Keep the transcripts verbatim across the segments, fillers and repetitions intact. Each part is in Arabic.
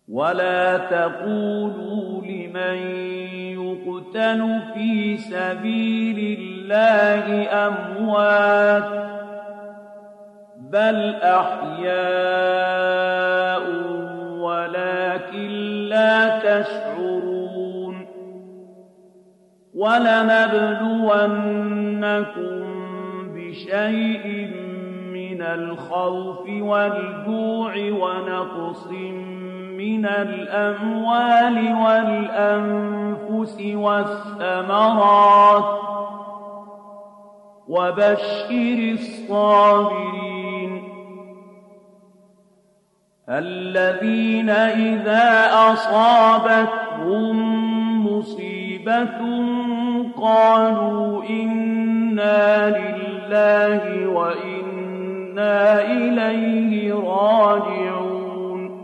ولا تقولوا لمن يقتل في سبيل الله أموات بل أحياء ولكن لا تشعرون ولنبلونكم بشيء من الخوف والجوع ونقص من الأموال والأنفس والثمرات وبشر الصابرين الذين إذا أصابتهم مصيبة قالوا إنا لله وإنا إليه راجعون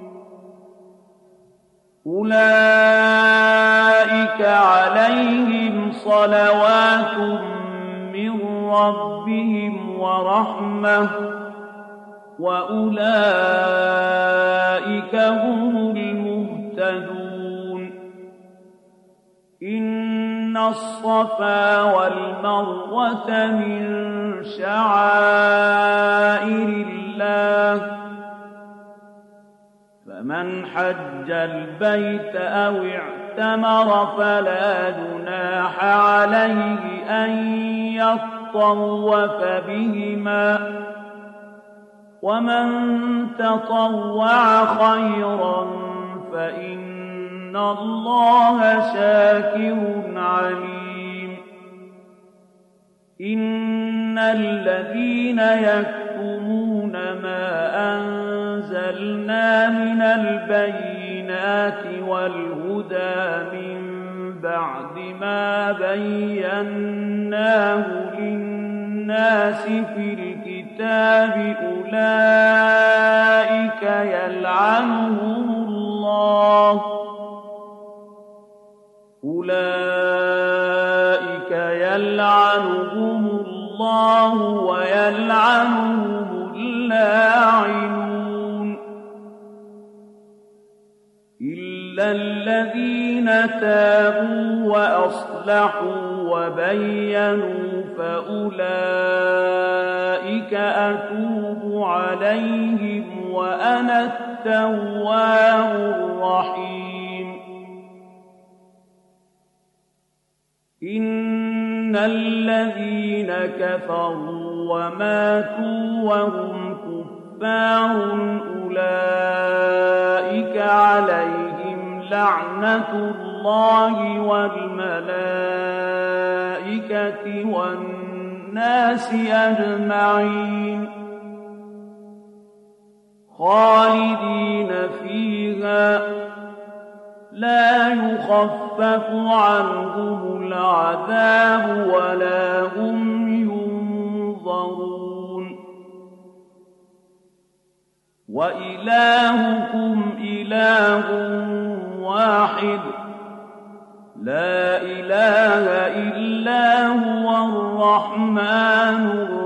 أولئك عليهم صلوات من ربهم ورحمة وأولئك هم المهتدون إن الصفا والمروة من شعائر الله فمن حج البيت أو اعتمر فلا جناح عليه أن يطوف بهما ومن تطوع خيرا فإن الله شاكر عليم إن الذين يكتمون ما أنزلنا من البينات والهدى من بعد ما بيناه للناس في الكتاب أولئك يلعنهم الله أولئك يلعنهم الله ويلعنهم اللاعنون إلا الذين تابوا وأصلحوا وبينوا فأولئك أتوب عليهم وأنا التواب الرحيم إن الذين كفروا وماتوا وهم كفار أولئك عليهم لعنة الله والملائكة والناس أجمعين خالدين فيها لا يخفف عنهم العذاب ولا هم ينظرون وإلهكم إله واحد لا إله إلا هو الرحمن الرحيم